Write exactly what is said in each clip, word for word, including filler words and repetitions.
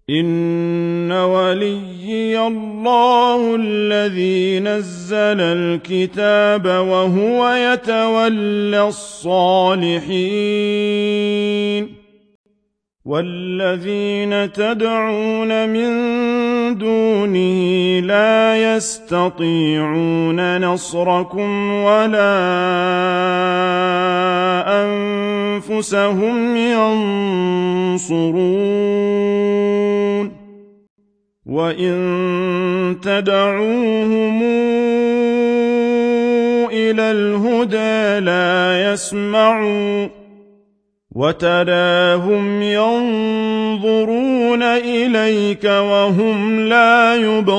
إن وليي الله الذي نزل الكتاب وهو يتولى الصالحين والذين تدعون من دونه لا يستطيعون نصركم ولا أنفسهم ينصرون وإن تدعوهم إلى الهدى لا يسمعون وتراهم ينظرون إليك وهم لا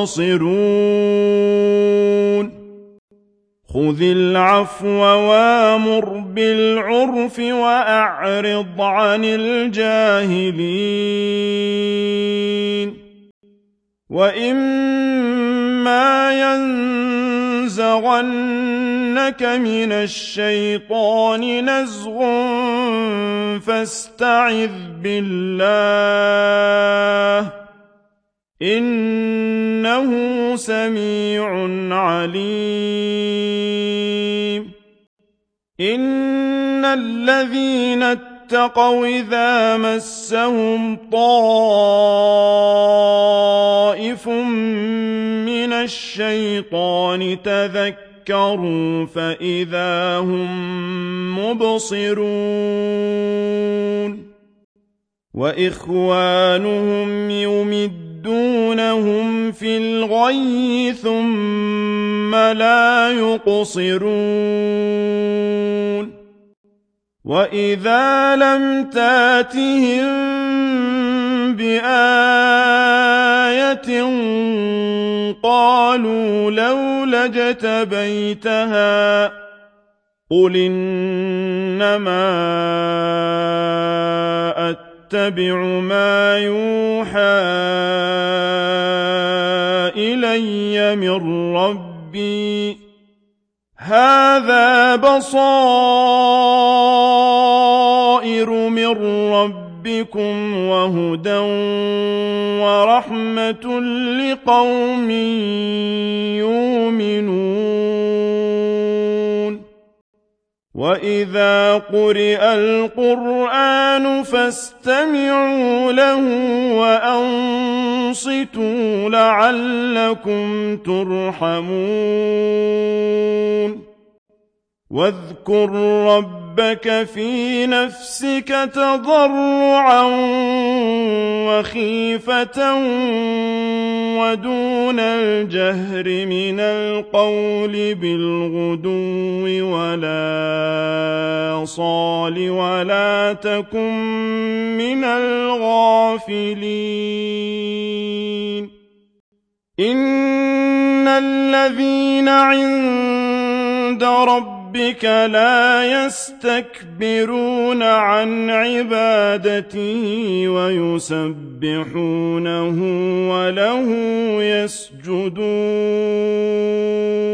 يبصرون خذ العفو وامر بالعرف وأعرض عن الجاهلين وإما ينزغنك من الشيطان نزغ فاستعذ بالله إنه سميع عليم إن الذين اتقوا إذا مسهم طائف من الشيطان تذكروا فإذا هم مبصرون وإخوانهم يمدونهم في الغي ثم لا يقصرون وإذا لم تاتهم بآية قالوا لولا اجتبيتها قل إنما أتبع ما يوحى إلي من ربي هذا بصائر من ربكم وهدى ورحمة لقوم يؤمنون وإذا قرئ القرآن فاستمعوا له وأنصتوا لعلكم ترحمون واذكر ربك في نفسك تضرعا وخيفة ودون الجهر من القول بالغدو ولا صال ولا تكن من الغافلين إن الذين عند ربك ربك لا يستكبرون عن عبادته ويسبحونه وله يسجدون